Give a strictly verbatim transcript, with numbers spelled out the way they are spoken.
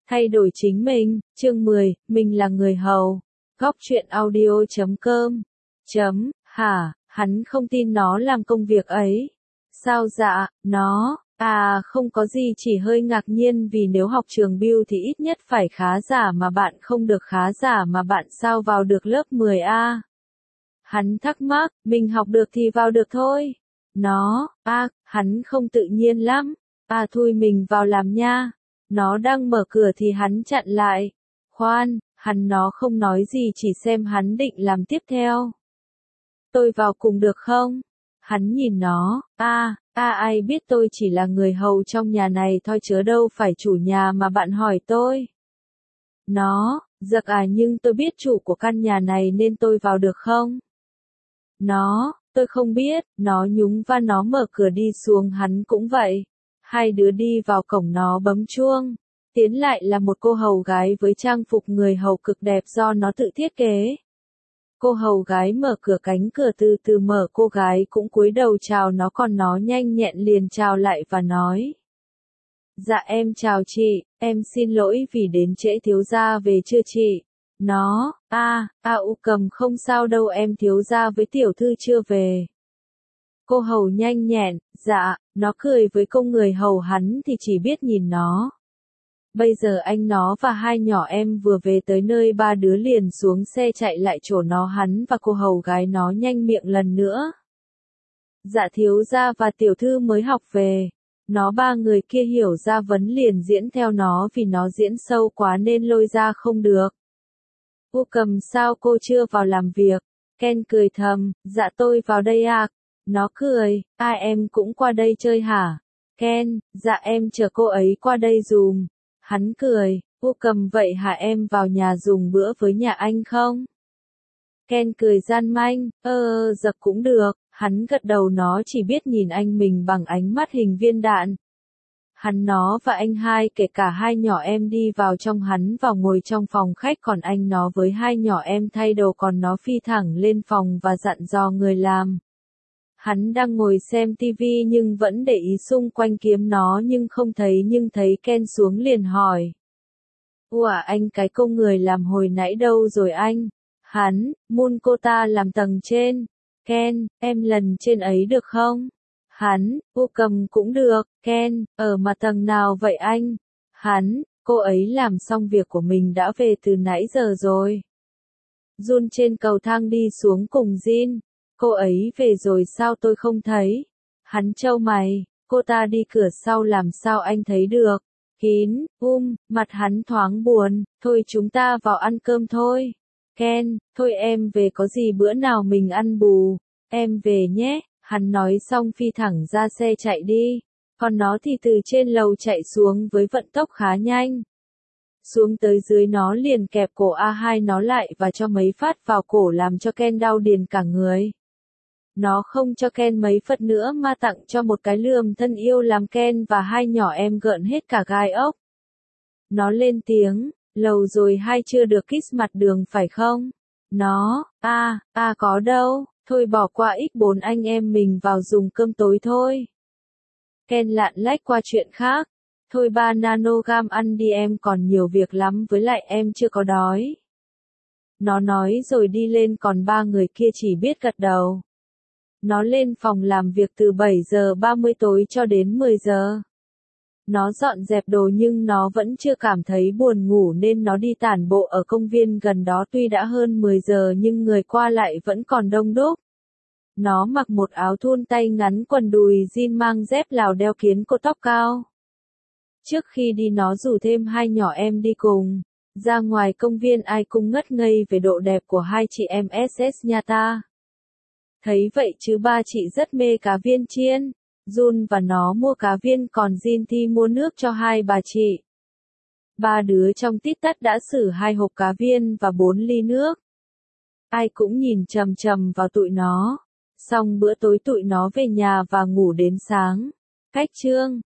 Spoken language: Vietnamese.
Thay đổi chính mình, chương mười, mình là người hầu. Góc truyện audio chấm com. Chấm, hả, hắn không tin nó làm công việc ấy. Sao dạ, nó, à không có gì chỉ hơi ngạc nhiên vì nếu học trường Bill thì ít nhất phải khá giả mà bạn không được khá giả mà bạn sao vào được lớp mười a. Hắn thắc mắc, mình học được thì vào được thôi. Nó, à, hắn không tự nhiên lắm. À thôi mình vào làm nha. Nó đang mở cửa thì hắn chặn lại. Khoan, hắn nó không nói gì chỉ xem hắn định làm tiếp theo. Tôi vào cùng được không? Hắn nhìn nó, a, a ai biết tôi chỉ là người hầu trong nhà này thôi chớ đâu phải chủ nhà mà bạn hỏi tôi. Nó, giặc à nhưng tôi biết chủ của căn nhà này nên tôi vào được không? Nó, tôi không biết, nó nhúng và nó mở cửa đi xuống hắn cũng vậy. Hai đứa đi vào cổng nó bấm chuông. Tiến lại là một cô hầu gái với trang phục người hầu cực đẹp do nó tự thiết kế. Cô hầu gái mở cửa cánh cửa từ từ mở cô gái cũng cúi đầu chào nó còn nó nhanh nhẹn liền chào lại và nói. Dạ em chào chị, em xin lỗi vì đến trễ thiếu gia về chưa chị? Nó, a, a u cầm không sao đâu em thiếu gia với tiểu thư chưa về. Cô hầu nhanh nhẹn, dạ, nó cười với cô người hầu hắn thì chỉ biết nhìn nó. Bây giờ anh nó và hai nhỏ em vừa về tới nơi ba đứa liền xuống xe chạy lại chỗ nó hắn và cô hầu gái nó nhanh miệng lần nữa. Dạ thiếu gia và tiểu thư mới học về. Nó ba người kia hiểu ra vấn liền diễn theo nó vì nó diễn sâu quá nên lôi ra không được. U cầm sao cô chưa vào làm việc? Ken cười thầm, dạ tôi vào đây à. Nó cười, à em cũng qua đây chơi hả? Ken, dạ em chờ cô ấy qua đây dùm. Hắn cười, U cầm vậy hả em vào nhà dùng bữa với nhà anh không? Ken cười gian manh, ơ ơ giặc cũng được, hắn gật đầu nó chỉ biết nhìn anh mình bằng ánh mắt hình viên đạn. Hắn nó và anh hai kể cả hai nhỏ em đi vào trong hắn vào ngồi trong phòng khách còn anh nó với hai nhỏ em thay đồ còn nó phi thẳng lên phòng và dặn dò người làm. Hắn đang ngồi xem tivi nhưng vẫn để ý xung quanh kiếm nó nhưng không thấy nhưng thấy Ken xuống liền hỏi. Ủa anh cái cô người làm hồi nãy đâu rồi anh? Hắn, Moon cô ta làm tầng trên. Ken, em lần trên ấy được không? Hắn, U cầm cũng được. Ken, ở mà tầng nào vậy anh? Hắn, cô ấy làm xong việc của mình đã về từ nãy giờ rồi. Jun trên cầu thang đi xuống cùng Jin. Cô ấy về rồi sao tôi không thấy? Hắn trâu mày, cô ta đi cửa sau làm sao anh thấy được? Kín, um, mặt hắn thoáng buồn, thôi chúng ta vào ăn cơm thôi. Ken, thôi em về có gì bữa nào mình ăn bù. Em về nhé, hắn nói xong phi thẳng ra xe chạy đi. Còn nó thì từ trên lầu chạy xuống với vận tốc khá nhanh. Xuống tới dưới nó liền kẹp cổ a hai nó lại và cho mấy phát vào cổ làm cho Ken đau điền cả người. Nó không cho Ken mấy phật nữa mà tặng cho một cái lườm thân yêu làm Ken và hai nhỏ em gợn hết cả gai ốc. Nó lên tiếng, lầu rồi hai chưa được kiss mặt đường phải không? Nó, a, a có đâu, thôi bỏ qua x bốn anh em mình vào dùng cơm tối thôi. Ken lạn lách qua chuyện khác. Thôi ba nanogam ăn đi em còn nhiều việc lắm với lại em chưa có đói. Nó nói rồi đi lên còn ba người kia chỉ biết gật đầu. Nó lên phòng làm việc từ bảy giờ ba mươi tối cho đến mười giờ. Nó dọn dẹp đồ nhưng nó vẫn chưa cảm thấy buồn ngủ nên nó đi tản bộ ở công viên gần đó tuy đã hơn mười giờ nhưng người qua lại vẫn còn đông đúc. Nó mặc một áo thun tay ngắn quần đùi jean mang dép Lào đeo kiến cô tóc cao. Trước khi đi nó rủ thêm hai nhỏ em đi cùng. Ra ngoài công viên ai cũng ngất ngây về độ đẹp của hai chị em ét ét nha ta. Thấy vậy chứ ba chị rất mê cá viên chiên. Jun và nó mua cá viên còn Jin thì mua nước cho hai bà chị. Ba đứa trong tít tắt đã xử hai hộp cá viên và bốn ly nước. Ai cũng nhìn chằm chằm vào tụi nó. Xong bữa tối tụi nó về nhà và ngủ đến sáng. Cách chương